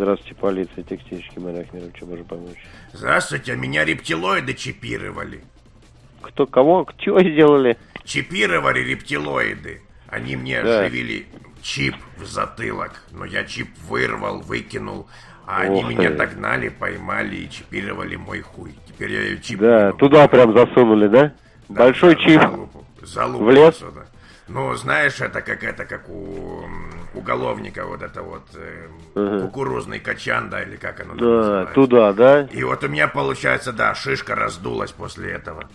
Здравствуйте, полиция, текстильщики, Мария Ахмедовна, чем можно помочь? Здравствуйте, меня рептилоиды чипировали. Кто, кого, чего сделали? Чипировали рептилоиды. Они мне вживили чип в затылок, но я чип вырвал, выкинул, а они меня догнали, поймали и чипировали мой хуй. Теперь я чип... Да, туда прям засунули, да? Да, большой чип залупу в лес? Сюда. Ну, знаешь, это как у уголовника вот это вот кукурузный качан, да, или как оно называется. Да, туда, да? И вот у меня получается, да, шишка раздулась после этого.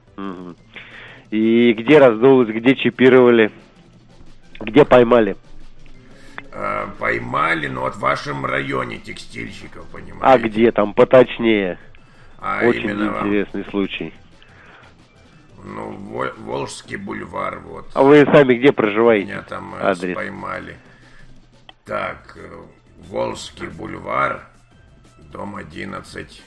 И где раздулась, где чипировали, где поймали? Поймали, ну вот в вашем районе текстильщиков, понимаете. А где там, поточнее? Очень именно интересный случай. Ну, Волжский бульвар, вот. А вы сами где проживаете? Меня там адрес поймали. Так, Волжский бульвар, дом 11.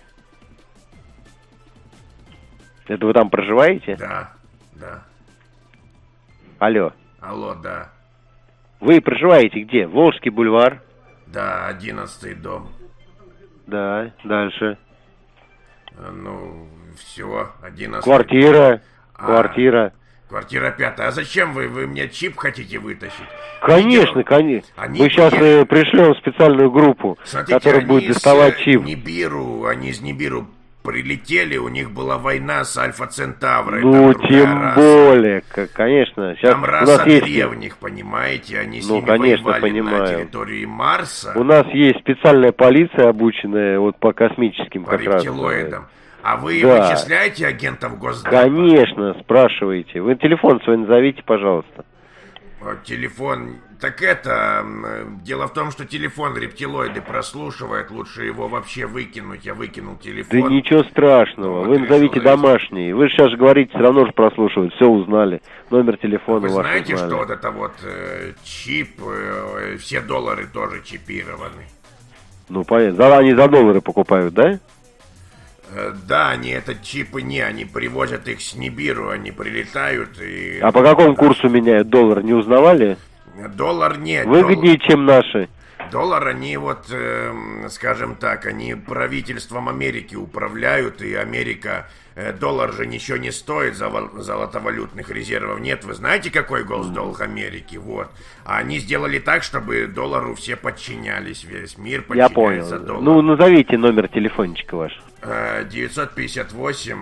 Это вы там проживаете? Да, да. Алло. Алло, да. Вы проживаете где? Волжский бульвар? Да, 11-й дом. Да, дальше. Ну, все, 11-й. Квартира. Квартира. Квартира 5. А зачем вы мне чип хотите вытащить? Конечно, конечно. Мы сейчас пришлем специальную группу, смотрите, которая будет доставать чип. Они из Нибиру прилетели, у них была война с Альфа-Центаврой. Ну, тем более, конечно. Сейчас там раса древних, понимаете, они с ними воевали на территории Марса. У нас есть специальная полиция, обученная вот по космическим по как раз. рептилоидам. А вы вычисляете агентов Госдепа? Конечно, спрашиваете. Вы телефон свой назовите, пожалуйста. Телефон... Так дело в том, что телефон рептилоиды прослушивает, лучше его вообще выкинуть. Я выкинул телефон. Да ничего страшного, вы назовите домашний. Вы же сейчас говорите, все равно же прослушивают, все узнали. Номер телефона вы ваш знаете, узнали. что вот это вот чип, все доллары тоже чипированы? Ну, понятно. Они за доллары покупают, да? Да, они это чипы они привозят их с Нибиру, они прилетают и... А по какому курсу меняют доллар, не узнавали? Доллар нет. Выгоднее, чем наши. Доллар, они вот, скажем так, они правительством Америки управляют, и Америка, доллар же ничего не стоит, золотовалютных резервов нет. Вы знаете, какой госдолг Америки? Вот. А они сделали так, чтобы доллару все подчинялись, весь мир подчиняется доллару. Ну, назовите номер телефончика ваш. 958.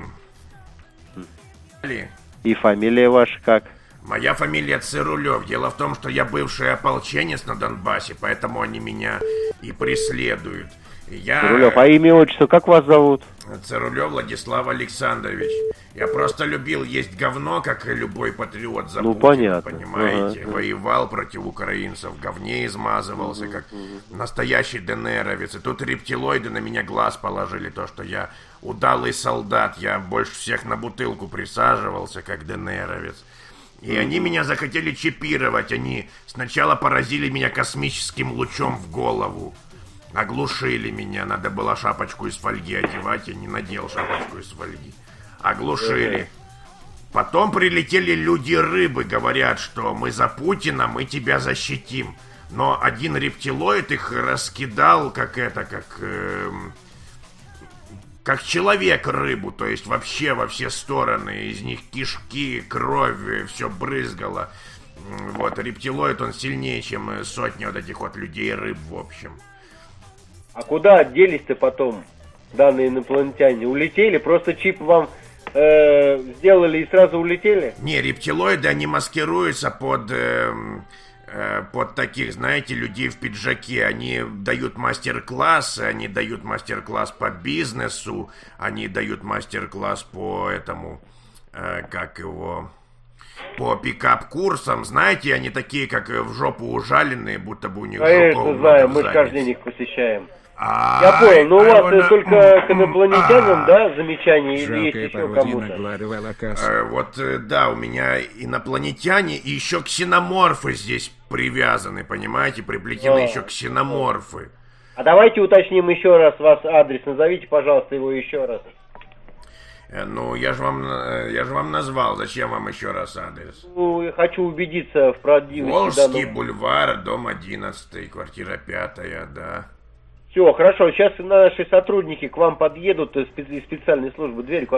И фамилия ваша как? Моя фамилия Цирулев. Дело в том, что я бывший ополченец на Донбассе, поэтому они меня и преследуют. Цирулев, а имя, отчество, как вас зовут? Цирулев Владислав Александрович. Я просто любил есть говно, как и любой патриот за Путина, понятно. Понимаете? Воевал против украинцев, в говне измазывался, как настоящий ДНРовец. И тут рептилоиды на меня глаз положили, то, что я удалый солдат. Я больше всех на бутылку присаживался, как ДНРовец. И они меня захотели чипировать. Они сначала поразили меня космическим лучом в голову. Оглушили меня. Надо было шапочку из фольги одевать. Я не надел шапочку из фольги. Оглушили. Потом прилетели люди-рыбы. Говорят, что мы за Путина, мы тебя защитим. Но один рептилоид их раскидал, как человек рыбу, то есть вообще во все стороны, из них кишки, кровь, все брызгало. Вот, рептилоид, он сильнее, чем сотни вот этих вот людей-рыб, в общем. А куда делись-то потом данные инопланетяне? Улетели? Просто чип вам сделали и сразу улетели? Не, рептилоиды, они маскируются под таких, знаете, людей в пиджаке. Они дают мастер-классы, они дают мастер-класс по бизнесу, они дают мастер-класс по по пикап-курсам. Знаете, они такие, как в жопу ужаленные, будто бы у них жопов знаю, мы же каждый день их посещаем. Я понял, но у вас только к инопланетянам, да, замечания, или есть еще кому-то? Вот, да, у меня инопланетяне и еще ксеноморфы здесь привязаны, понимаете, приплетены еще ксеноморфы. А давайте уточним еще раз ваш адрес, назовите, пожалуйста, его еще раз. Ну, я же вам назвал, зачем вам еще раз адрес? Ну, я хочу убедиться в правдивости Волжский бульвар, дом 11, квартира 5, да. Все, хорошо, сейчас наши сотрудники к вам подъедут из специальной службы, дверь